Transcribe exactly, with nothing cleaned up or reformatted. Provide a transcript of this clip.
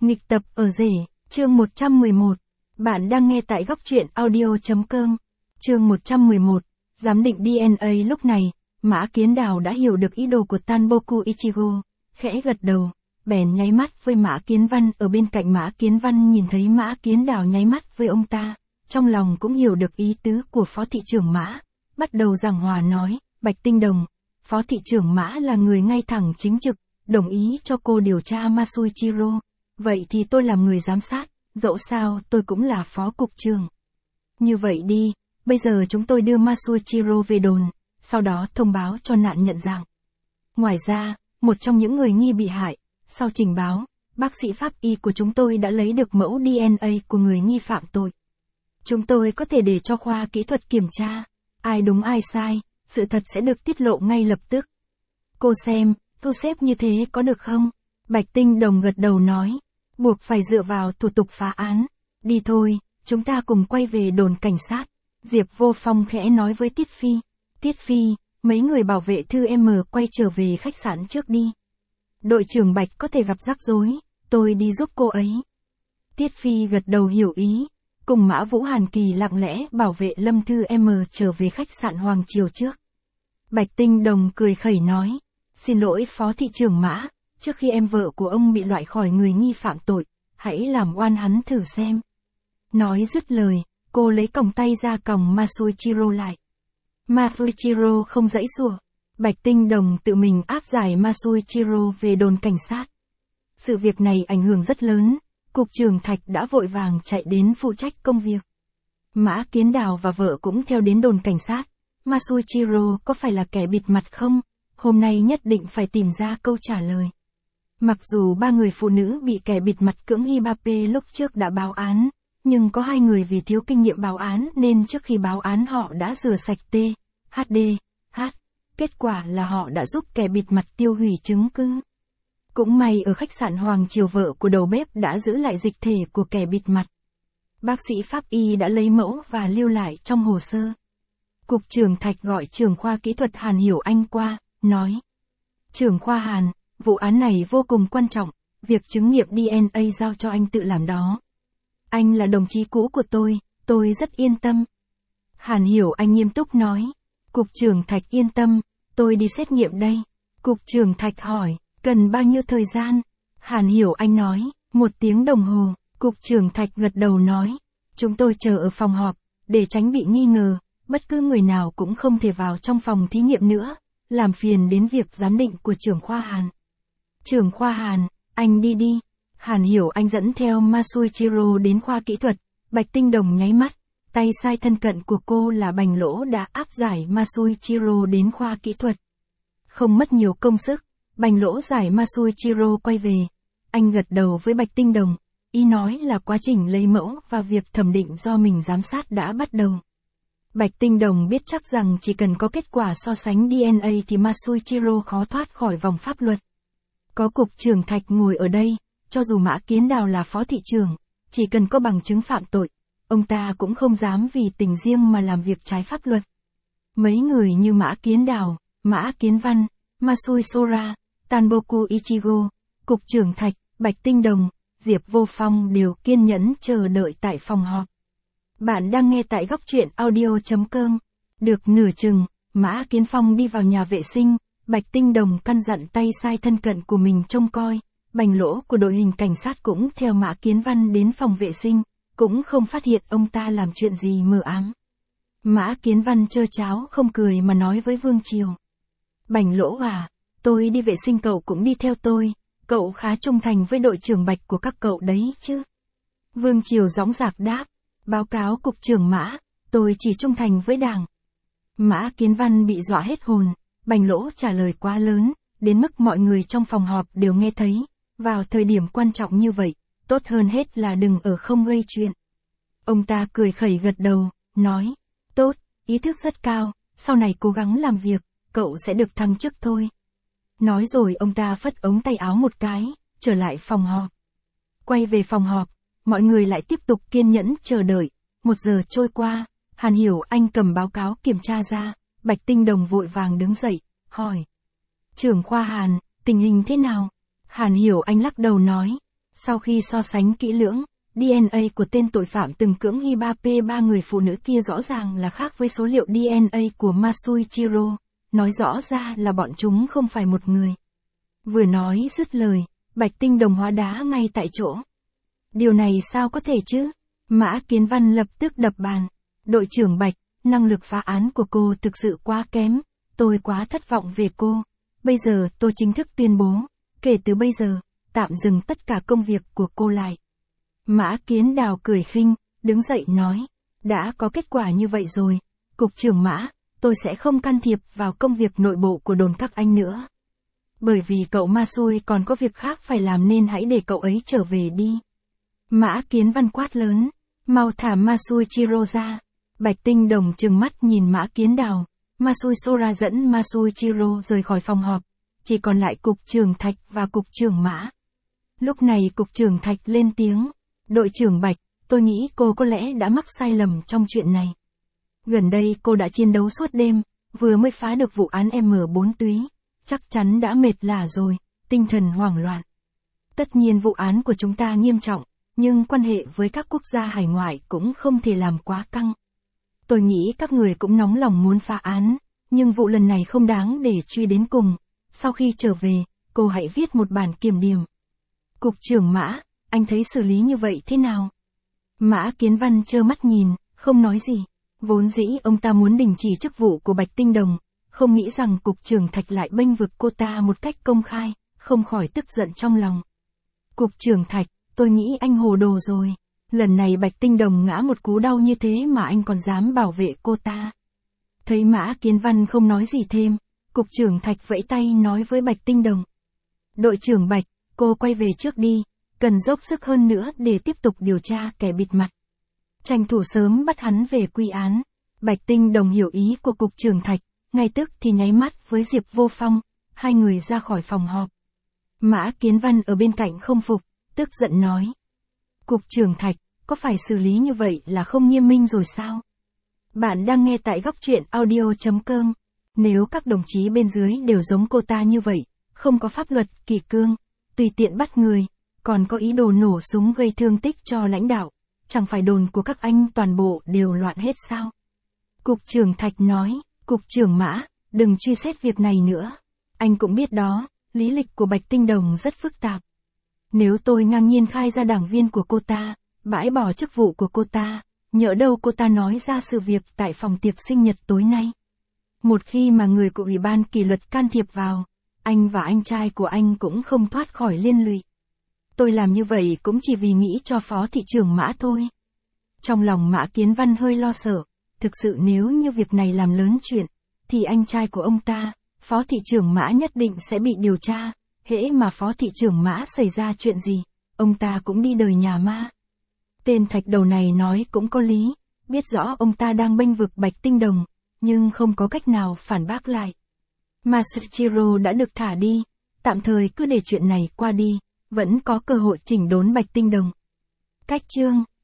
Nghịch tập ở rể, chương một trăm mười một. Bạn đang nghe tại góc truyện audio.com. Chương một trăm mười một. Giám định đê en a. Lúc này, Mã Kiến Đào đã hiểu được ý đồ của Tanboku Ichigo, khẽ gật đầu, bèn nháy mắt với Mã Kiến Văn. Ở bên cạnh Mã Kiến Văn nhìn thấy Mã Kiến Đào nháy mắt với ông ta, trong lòng cũng hiểu được ý tứ của Phó thị trưởng Mã, bắt đầu giảng hòa nói, Bạch Tinh Đồng, Phó thị trưởng Mã là người ngay thẳng chính trực, đồng ý cho cô điều tra Masuichiro. Vậy thì tôi làm người giám sát, dẫu sao tôi cũng là phó cục trưởng. Như vậy đi, bây giờ chúng tôi đưa Masuichiro về đồn, sau đó thông báo cho nạn nhận dạng. Ngoài ra, một trong những người nghi bị hại, sau trình báo, bác sĩ pháp y của chúng tôi đã lấy được mẫu đê en a của người nghi phạm tội. Chúng tôi có thể để cho khoa kỹ thuật kiểm tra, ai đúng ai sai, sự thật sẽ được tiết lộ ngay lập tức. Cô xem, thu xếp như thế có được không? Bạch Tinh Đồng gật đầu nói. Buộc phải dựa vào thủ tục phá án. Đi thôi, chúng ta cùng quay về đồn cảnh sát. Diệp Vô Phong khẽ nói với Tiết Phi. Tiết Phi, mấy người bảo vệ Thư M quay trở về khách sạn trước đi. Đội trưởng Bạch có thể gặp rắc rối, tôi đi giúp cô ấy. Tiết Phi gật đầu hiểu ý, cùng Mã Vũ Hàn Kỳ lặng lẽ bảo vệ Lâm Thư M trở về khách sạn Hoàng Triều trước. Bạch Tinh Đồng cười khẩy nói, xin lỗi Phó thị trưởng Mã. Trước khi em vợ của ông bị loại khỏi người nghi phạm tội, hãy làm oan hắn thử xem. Nói dứt lời, cô lấy còng tay ra còng Masuichiro lại. Masuichiro không giãy giụa. Bạch Tinh Đồng tự mình áp giải Masuichiro về đồn cảnh sát. Sự việc này ảnh hưởng rất lớn, Cục trưởng Thạch đã vội vàng chạy đến phụ trách công việc. Mã Kiến Đào và vợ cũng theo đến đồn cảnh sát. Masuichiro có phải là kẻ bịt mặt không? Hôm nay nhất định phải tìm ra câu trả lời. Mặc dù ba người phụ nữ bị kẻ bịt mặt cưỡng hiếp lúc trước đã báo án, nhưng có hai người vì thiếu kinh nghiệm báo án nên trước khi báo án họ đã rửa sạch T, hát đê, H. Kết quả là họ đã giúp kẻ bịt mặt tiêu hủy chứng cứ. Cũng may ở khách sạn Hoàng Triều vợ của đầu bếp đã giữ lại dịch thể của kẻ bịt mặt. Bác sĩ pháp y đã lấy mẫu và lưu lại trong hồ sơ. Cục trưởng Thạch gọi trưởng khoa kỹ thuật Hàn Hiểu Anh qua, nói. Trưởng khoa Hàn, vụ án này vô cùng quan trọng, việc chứng nghiệm đê en a giao cho anh tự làm đó. Anh là đồng chí cũ của tôi, tôi rất yên tâm. Hàn Hiểu Anh nghiêm túc nói. Cục trưởng Thạch yên tâm, tôi đi xét nghiệm đây. Cục trưởng Thạch hỏi, cần bao nhiêu thời gian? Hàn Hiểu Anh nói, một tiếng đồng hồ. Cục trưởng Thạch gật đầu nói, chúng tôi chờ ở phòng họp, để tránh bị nghi ngờ, bất cứ người nào cũng không thể vào trong phòng thí nghiệm nữa, làm phiền đến việc giám định của trưởng khoa Hàn. Trưởng khoa Hàn, anh đi đi. Hàn Hiểu Anh dẫn theo Masuichiro đến khoa kỹ thuật. Bạch Tinh Đồng nháy mắt, tay sai thân cận của cô là Bành Lỗ đã áp giải Masuichiro đến khoa kỹ thuật. Không mất nhiều công sức, Bành Lỗ giải Masuichiro quay về. Anh gật đầu với Bạch Tinh Đồng, ý nói là quá trình lấy mẫu và việc thẩm định do mình giám sát đã bắt đầu. Bạch Tinh Đồng biết chắc rằng chỉ cần có kết quả so sánh đê en a thì Masuichiro khó thoát khỏi vòng pháp luật. Có cục trưởng Thạch ngồi ở đây, cho dù Mã Kiến Đào là phó thị trưởng, chỉ cần có bằng chứng phạm tội, ông ta cũng không dám vì tình riêng mà làm việc trái pháp luật. Mấy người như Mã Kiến Đào, Mã Kiến Văn, Masui Sora, Tanboku Ichigo, cục trưởng Thạch, Bạch Tinh Đồng, Diệp Vô Phong đều kiên nhẫn chờ đợi tại phòng họp. Bạn đang nghe tại góc truyện audio.com. Được nửa chừng, Mã Kiến Phong đi vào nhà vệ sinh. Bạch Tinh Đồng căn dặn tay sai thân cận của mình trông coi. Bành Lỗ của đội hình cảnh sát cũng theo Mã Kiến Văn đến phòng vệ sinh, cũng không phát hiện ông ta làm chuyện gì mờ ám. Mã Kiến Văn trơ cháo không cười mà nói với Vương Triều. Bành Lỗ à, tôi đi vệ sinh cậu cũng đi theo tôi, cậu khá trung thành với đội trưởng Bạch của các cậu đấy chứ. Vương Triều dõng dạc đáp, báo cáo cục trưởng Mã, tôi chỉ trung thành với đảng. Mã Kiến Văn bị dọa hết hồn. Bành Lỗ trả lời quá lớn, đến mức mọi người trong phòng họp đều nghe thấy. Vào thời điểm quan trọng như vậy, tốt hơn hết là đừng ở không gây chuyện. Ông ta cười khẩy gật đầu, nói, tốt, ý thức rất cao, sau này cố gắng làm việc, cậu sẽ được thăng chức thôi. Nói rồi ông ta phất ống tay áo một cái, trở lại phòng họp. Quay về phòng họp, mọi người lại tiếp tục kiên nhẫn chờ đợi. Một giờ trôi qua, Hàn Hiểu Anh cầm báo cáo kiểm tra ra. Bạch Tinh Đồng vội vàng đứng dậy, hỏi. Trưởng khoa Hàn, tình hình thế nào? Hàn Hiểu Anh lắc đầu nói. Sau khi so sánh kỹ lưỡng, đê en a của tên tội phạm từng cưỡng hiếp ba người phụ nữ kia rõ ràng là khác với số liệu đê en a của Masuichiro, nói rõ ra là bọn chúng không phải một người. Vừa nói dứt lời, Bạch Tinh Đồng hóa đá ngay tại chỗ. Điều này sao có thể chứ? Mã Kiến Văn lập tức đập bàn. Đội trưởng Bạch, năng lực phá án của cô thực sự quá kém, tôi quá thất vọng về cô. Bây giờ tôi chính thức tuyên bố, kể từ bây giờ, tạm dừng tất cả công việc của cô lại. Mã Kiến Đào cười khinh, đứng dậy nói, đã có kết quả như vậy rồi, Cục trưởng Mã, tôi sẽ không can thiệp vào công việc nội bộ của đồn các anh nữa. Bởi vì cậu Masui còn có việc khác phải làm nên hãy để cậu ấy trở về đi. Mã Kiến Văn quát lớn, mau thả Masuichiro ra. Bạch Tinh Đồng trừng mắt nhìn Mã Kiến Đào. Masui Sora dẫn Masuichiro rời khỏi phòng họp, chỉ còn lại Cục trưởng Thạch và Cục trưởng Mã. Lúc này Cục trưởng Thạch lên tiếng, đội trưởng Bạch, tôi nghĩ cô có lẽ đã mắc sai lầm trong chuyện này. Gần đây cô đã chiến đấu suốt đêm, vừa mới phá được vụ án M bốn túy, chắc chắn đã mệt lả rồi, tinh thần hoảng loạn. Tất nhiên vụ án của chúng ta nghiêm trọng, nhưng quan hệ với các quốc gia hải ngoại cũng không thể làm quá căng. Tôi nghĩ các người cũng nóng lòng muốn phá án, nhưng vụ lần này không đáng để truy đến cùng. Sau khi trở về, cô hãy viết một bản kiểm điểm. Cục trưởng Mã, anh thấy xử lý như vậy thế nào? Mã Kiến Văn trơ mắt nhìn, không nói gì. Vốn dĩ ông ta muốn đình chỉ chức vụ của Bạch Tinh Đồng, không nghĩ rằng Cục trưởng Thạch lại bênh vực cô ta một cách công khai, không khỏi tức giận trong lòng. Cục trưởng Thạch, tôi nghĩ anh hồ đồ rồi. Lần này Bạch Tinh Đồng ngã một cú đau như thế mà anh còn dám bảo vệ cô ta. Thấy Mã Kiến Văn không nói gì thêm, Cục trưởng Thạch vẫy tay nói với Bạch Tinh Đồng. Đội trưởng Bạch, cô quay về trước đi, cần dốc sức hơn nữa để tiếp tục điều tra kẻ bịt mặt. Tranh thủ sớm bắt hắn về quy án. Bạch Tinh Đồng hiểu ý của Cục trưởng Thạch, ngay tức thì nháy mắt với Diệp Vô Phong, hai người ra khỏi phòng họp. Mã Kiến Văn ở bên cạnh không phục, tức giận nói. Cục trưởng Thạch, có phải xử lý như vậy là không nghiêm minh rồi sao? Bạn đang nghe tại góc truyện audio chấm com. Nếu các đồng chí bên dưới đều giống cô ta như vậy, không có pháp luật, kỷ cương, tùy tiện bắt người, còn có ý đồ nổ súng gây thương tích cho lãnh đạo, chẳng phải đồn của các anh toàn bộ đều loạn hết sao? Cục trưởng Thạch nói, Cục trưởng Mã, đừng truy xét việc này nữa. Anh cũng biết đó, lý lịch của Bạch Tinh Đồng rất phức tạp. Nếu tôi ngang nhiên khai ra đảng viên của cô ta, bãi bỏ chức vụ của cô ta, nhỡ đâu cô ta nói ra sự việc tại phòng tiệc sinh nhật tối nay. Một khi mà người của Ủy ban kỷ luật can thiệp vào, anh và anh trai của anh cũng không thoát khỏi liên lụy. Tôi làm như vậy cũng chỉ vì nghĩ cho Phó thị trưởng Mã thôi. Trong lòng Mã Kiến Văn hơi lo sợ, thực sự nếu như việc này làm lớn chuyện, thì anh trai của ông ta, Phó thị trưởng Mã nhất định sẽ bị điều tra, hễ mà Phó thị trưởng Mã xảy ra chuyện gì, ông ta cũng đi đời nhà ma. Tên thạch đầu này nói cũng có lý, biết rõ ông ta đang bênh vực Bạch Tinh Đồng, nhưng không có cách nào phản bác lại. Masuichiro đã được thả đi, tạm thời cứ để chuyện này qua đi, vẫn có cơ hội chỉnh đốn Bạch Tinh Đồng. Cách chương